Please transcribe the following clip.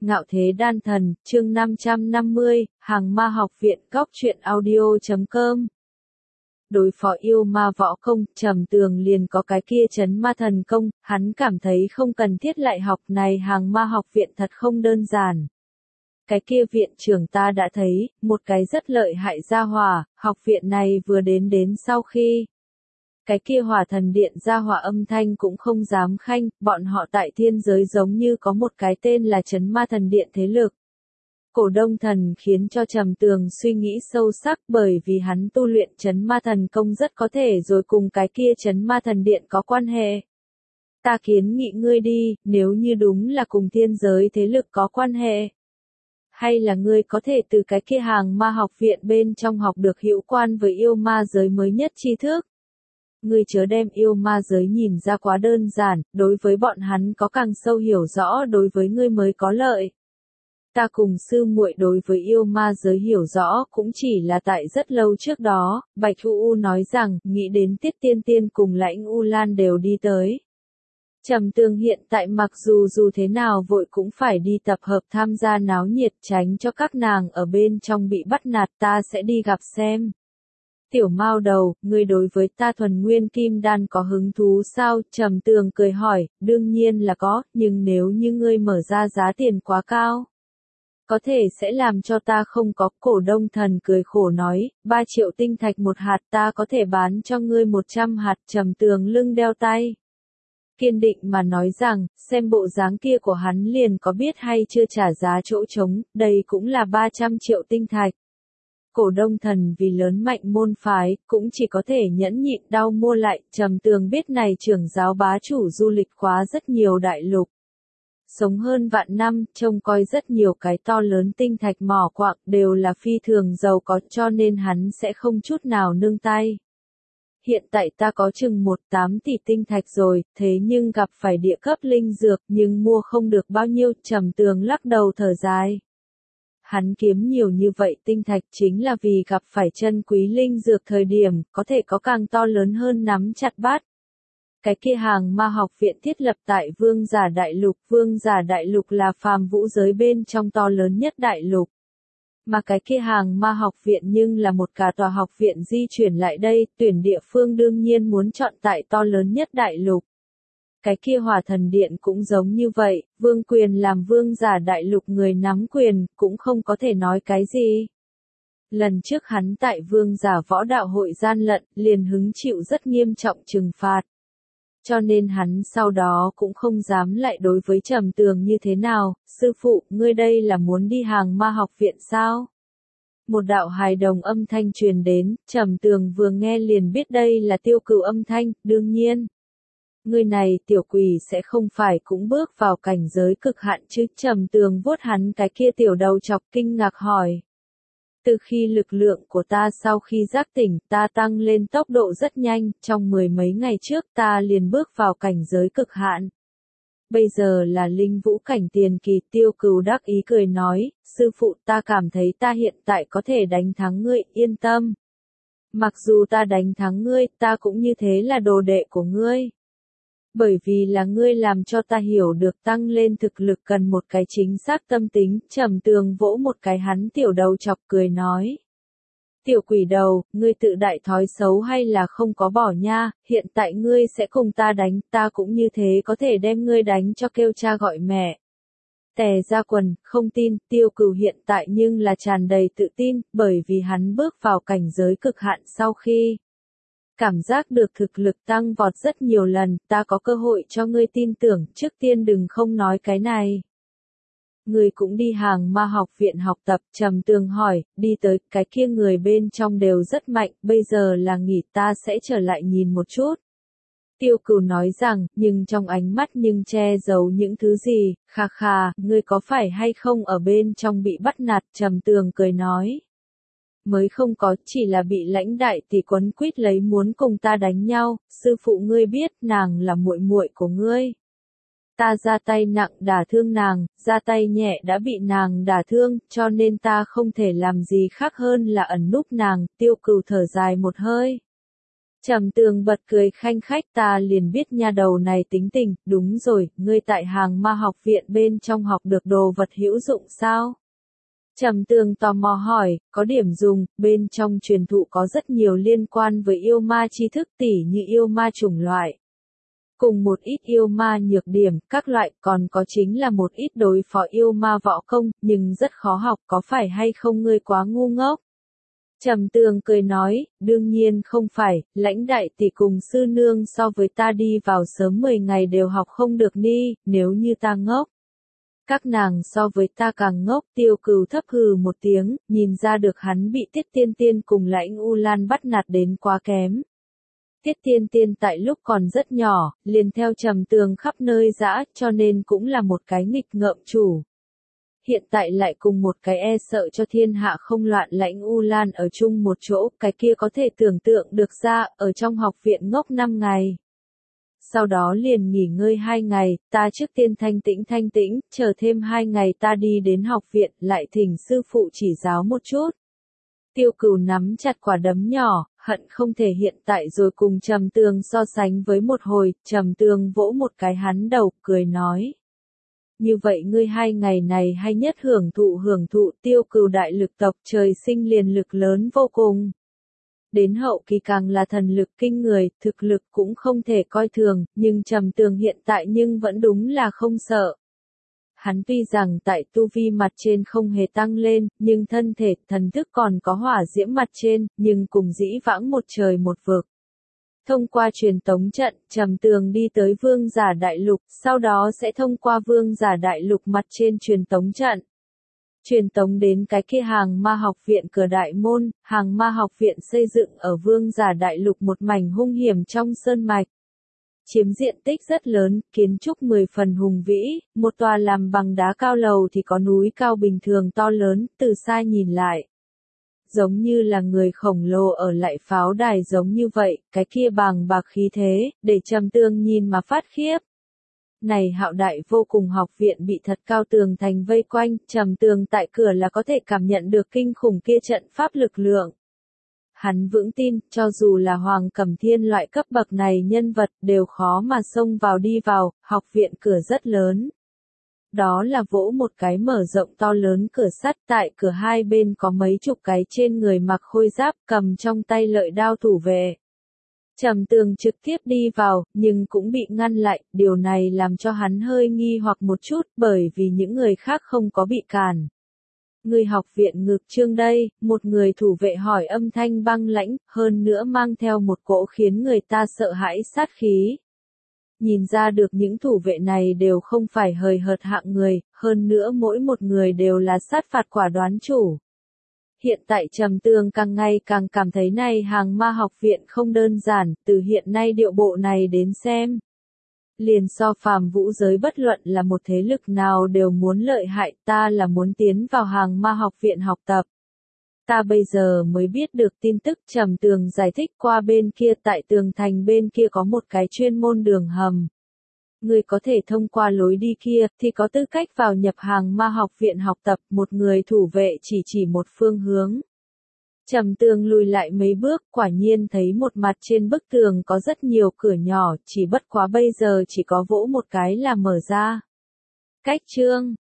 Ngạo Thế Đan Thần, chương 550, Hàng Ma Học Viện, Góc Truyện Audio.com. Đối phó yêu ma võ công, Trầm Tường liền có cái kia trấn ma thần công, hắn cảm thấy không cần thiết lại học này. Hàng Ma Học Viện thật không đơn giản. Cái kia viện trưởng ta đã thấy, một cái rất lợi hại gia hỏa, học viện này vừa đến sau khi cái kia Hỏa Thần Điện gia hỏa âm thanh cũng không dám khanh, bọn họ tại thiên giới giống như có một cái tên là Trấn Ma Thần Điện thế lực. Cổ Đông Thần khiến cho Trầm Tường suy nghĩ sâu sắc, bởi vì hắn tu luyện Trấn Ma Thần công rất có thể rồi cùng cái kia Trấn Ma Thần Điện có quan hệ. Ta kiến nghị ngươi đi, nếu như đúng là cùng thiên giới thế lực có quan hệ. Hay là ngươi có thể từ cái kia Hàng Ma Học Viện bên trong học được hữu quan với yêu ma giới mới nhất tri thức. Ngươi chớ đem yêu ma giới nhìn ra quá đơn giản, đối với bọn hắn có càng sâu hiểu rõ đối với ngươi mới có lợi. Ta cùng sư muội đối với yêu ma giới hiểu rõ cũng chỉ là tại rất lâu trước đó, Bạch U nói rằng, nghĩ đến Tiết Tiên Tiên cùng Lãnh U Lan đều đi tới. Trầm Tường hiện tại mặc dù thế nào vội cũng phải đi tập hợp tham gia náo nhiệt, tránh cho các nàng ở bên trong bị bắt nạt. Ta sẽ đi gặp xem. Tiểu Mao Đầu, ngươi đối với ta thuần nguyên kim đan có hứng thú sao? Trầm Tường cười hỏi, đương nhiên là có, nhưng nếu như ngươi mở ra giá tiền quá cao, có thể sẽ làm cho ta không có. Cổ Đông Thần cười khổ nói, 3 triệu tinh thạch một hạt, ta có thể bán cho ngươi 100 hạt. Trầm Tường lưng đeo tay, kiên định mà nói rằng, xem bộ dáng kia của hắn liền có biết hay chưa trả giá chỗ trống, đây cũng là 300 triệu tinh thạch. Cổ Đông Thần vì lớn mạnh môn phái, cũng chỉ có thể nhẫn nhịn đau mua lại. Trầm Tường biết này trưởng giáo bá chủ du lịch quá rất nhiều đại lục, sống hơn vạn năm, trông coi rất nhiều cái to lớn tinh thạch mỏ quặng, đều là phi thường giàu có, cho nên hắn sẽ không chút nào nương tay. Hiện tại ta có chừng 18 tỷ tinh thạch rồi, thế nhưng gặp phải địa cấp linh dược, nhưng mua không được bao nhiêu. Trầm Tường lắc đầu thở dài. Hắn kiếm nhiều như vậy tinh thạch chính là vì gặp phải chân quý linh dược thời điểm, có thể có càng to lớn hơn nắm chặt bát. Cái kia Hàng Ma Học Viện thiết lập tại Vương Giả Đại Lục. Vương Giả Đại Lục là phàm vũ giới bên trong to lớn nhất đại lục. Mà cái kia Hàng Ma Học Viện nhưng là một cả tòa học viện di chuyển lại đây, tuyển địa phương đương nhiên muốn chọn tại to lớn nhất đại lục. Cái kia Hỏa Thần Điện cũng giống như vậy, vương quyền làm Vương Giả Đại Lục người nắm quyền, cũng không có thể nói cái gì. Lần trước hắn tại Vương Giả Võ Đạo Hội gian lận, liền hứng chịu rất nghiêm trọng trừng phạt. Cho nên hắn sau đó cũng không dám lại đối với Trầm Tường như thế nào. Sư phụ, ngươi đây là muốn đi Hàng Ma Học Viện sao? Một đạo hài đồng âm thanh truyền đến, Trầm Tường vừa nghe liền biết đây là Tiêu Cửu âm thanh. Đương nhiên, ngươi này tiểu quỷ sẽ không phải cũng bước vào cảnh giới cực hạn chứ? Trầm Tường vuốt hắn cái kia tiểu đầu chọc, kinh ngạc hỏi. Từ khi lực lượng của ta sau khi giác tỉnh, ta tăng lên tốc độ rất nhanh, trong 10 mấy ngày trước ta liền bước vào cảnh giới cực hạn. Bây giờ là linh vũ cảnh tiền kỳ. Tiêu Cửu đắc ý cười nói, sư phụ, ta cảm thấy ta hiện tại có thể đánh thắng ngươi, yên tâm. Mặc dù ta đánh thắng ngươi, ta cũng như thế là đồ đệ của ngươi. Bởi vì là ngươi làm cho ta hiểu được tăng lên thực lực cần một cái chính xác tâm tính. Trầm Tường vỗ một cái hắn tiểu đầu chọc, cười nói. Tiểu quỷ đầu, ngươi tự đại thói xấu hay là không có bỏ nha, hiện tại ngươi sẽ cùng ta đánh, ta cũng như thế có thể đem ngươi đánh cho kêu cha gọi mẹ. Tè ra quần, không tin. Tiêu Cửu hiện tại nhưng là tràn đầy tự tin, bởi vì hắn bước vào cảnh giới cực hạn sau khi cảm giác được thực lực tăng vọt rất nhiều lần. Ta có cơ hội cho ngươi tin tưởng, trước tiên đừng không nói cái này. Ngươi cũng đi Hàng Ma Học Viện học tập? Trầm Tường hỏi. Đi tới, cái kia người bên trong đều rất mạnh, bây giờ là nghỉ, ta sẽ trở lại nhìn một chút. Tiêu Cửu nói rằng, nhưng trong ánh mắt nhưng che giấu những thứ gì. Khà khà, ngươi có phải hay không ở bên trong bị bắt nạt? Trầm Tường cười nói. Mới không có, chỉ là bị Lãnh đại tỷ quấn quýt lấy muốn cùng ta đánh nhau. Sư phụ ngươi biết, nàng là muội muội của ngươi. Ta ra tay nặng đả thương nàng, ra tay nhẹ đã bị nàng đả thương, cho nên ta không thể làm gì khác hơn là ẩn núp nàng. Tiêu Cửu thở dài một hơi. Trầm Tường bật cười khanh khách, ta liền biết nha đầu này tính tình, đúng rồi, ngươi tại Hàng Ma học viện bên trong học được đồ vật hữu dụng sao? Trầm Tường tò mò hỏi, có điểm dùng, bên trong truyền thụ có rất nhiều liên quan với yêu ma tri thức tỉ như yêu ma chủng loại. Cùng một ít yêu ma nhược điểm, các loại, còn có chính là một ít đối phó yêu ma võ công, nhưng rất khó học, có phải hay không ngươi quá ngu ngốc? Trầm Tường cười nói, đương nhiên không phải, lãnh đại tỷ cùng sư nương so với ta đi vào sớm 10 ngày đều học không được ni, nếu như ta ngốc. Các nàng so với ta càng ngốc, Tiêu Cừu thấp hừ một tiếng, nhìn ra được hắn bị Tiết Tiên Tiên cùng Lãnh U Lan bắt nạt đến quá kém. Tiết Tiên Tiên tại lúc còn rất nhỏ, liền theo Trầm Tường khắp nơi dã, cho nên cũng là một cái nghịch ngợm chủ. Hiện tại lại cùng một cái e sợ cho thiên hạ không loạn Lãnh U Lan ở chung một chỗ, cái kia có thể tưởng tượng được ra, ở trong học viện ngốc 5 ngày. Sau đó liền nghỉ ngơi 2 ngày, ta trước tiên thanh tĩnh, chờ thêm 2 ngày ta đi đến học viện, lại thỉnh sư phụ chỉ giáo một chút. Tiêu Cừu nắm chặt quả đấm nhỏ, hận không thể hiện tại rồi cùng Trầm Tường so sánh với một hồi, Trầm Tường vỗ một cái hắn đầu, cười nói. Như vậy ngươi 2 ngày này hay nhất hưởng thụ Tiêu Cừu đại lực tộc trời sinh liền lực lớn vô cùng. Đến hậu kỳ càng là thần lực kinh người, thực lực cũng không thể coi thường, nhưng Trầm Tường hiện tại nhưng vẫn đúng là không sợ. Hắn tuy rằng tại tu vi mặt trên không hề tăng lên, nhưng thân thể, thần thức còn có hỏa diễm mặt trên, nhưng cùng dĩ vãng một trời một vực. Thông qua truyền tống trận, Trầm Tường đi tới Vương Giả Đại Lục, sau đó sẽ thông qua Vương Giả Đại Lục mặt trên truyền tống trận. Truyền tống đến cái kia Hàng Ma học viện cửa đại môn, Hàng Ma học viện xây dựng ở Vương Giả Đại Lục một mảnh hung hiểm trong sơn mạch. Chiếm diện tích rất lớn, kiến trúc 10 phần hùng vĩ, một tòa làm bằng đá cao lầu thì có núi cao bình thường to lớn, từ xa nhìn lại. Giống như là người khổng lồ ở lại pháo đài giống như vậy, cái kia bàng bạc khí thế, để Trầm Tường nhìn mà phát khiếp. Này hạo đại vô cùng học viện bị thật cao tường thành vây quanh, Trầm Tường tại cửa là có thể cảm nhận được kinh khủng kia trận pháp lực lượng. Hắn vững tin, cho dù là Hoàng Cẩm Thiên loại cấp bậc này nhân vật đều khó mà xông vào đi vào, học viện cửa rất lớn. Đó là vỗ một cái mở rộng to lớn cửa sắt, tại cửa hai bên có mấy chục cái trên người mặc khôi giáp cầm trong tay lợi đao thủ vệ. Trầm Tường trực tiếp đi vào, nhưng cũng bị ngăn lại, điều này làm cho hắn hơi nghi hoặc một chút, bởi vì những người khác không có bị cản. Người học viện ngược trương đây, một người thủ vệ hỏi âm thanh băng lãnh, hơn nữa mang theo một cỗ khiến người ta sợ hãi sát khí. Nhìn ra được những thủ vệ này đều không phải hời hợt hạng người, hơn nữa mỗi một người đều là sát phạt quả đoán chủ. Hiện tại Trầm Tường càng ngày càng cảm thấy này Hàng Ma học viện không đơn giản, từ hiện nay điệu bộ này đến xem. Liền so phàm vũ giới bất luận là một thế lực nào đều muốn lợi hại, ta là muốn tiến vào Hàng Ma học viện học tập. Ta bây giờ mới biết được tin tức. Trầm Tường giải thích, qua bên kia tại tường thành bên kia có một cái chuyên môn đường hầm. Người có thể thông qua lối đi kia, thì có tư cách vào nhập Hàng Ma học viện học tập, một người thủ vệ chỉ một phương hướng. Trầm Tường lùi lại mấy bước, quả nhiên thấy một mặt trên bức tường có rất nhiều cửa nhỏ, chỉ bất quá bây giờ chỉ có vỗ một cái là mở ra. Cách chương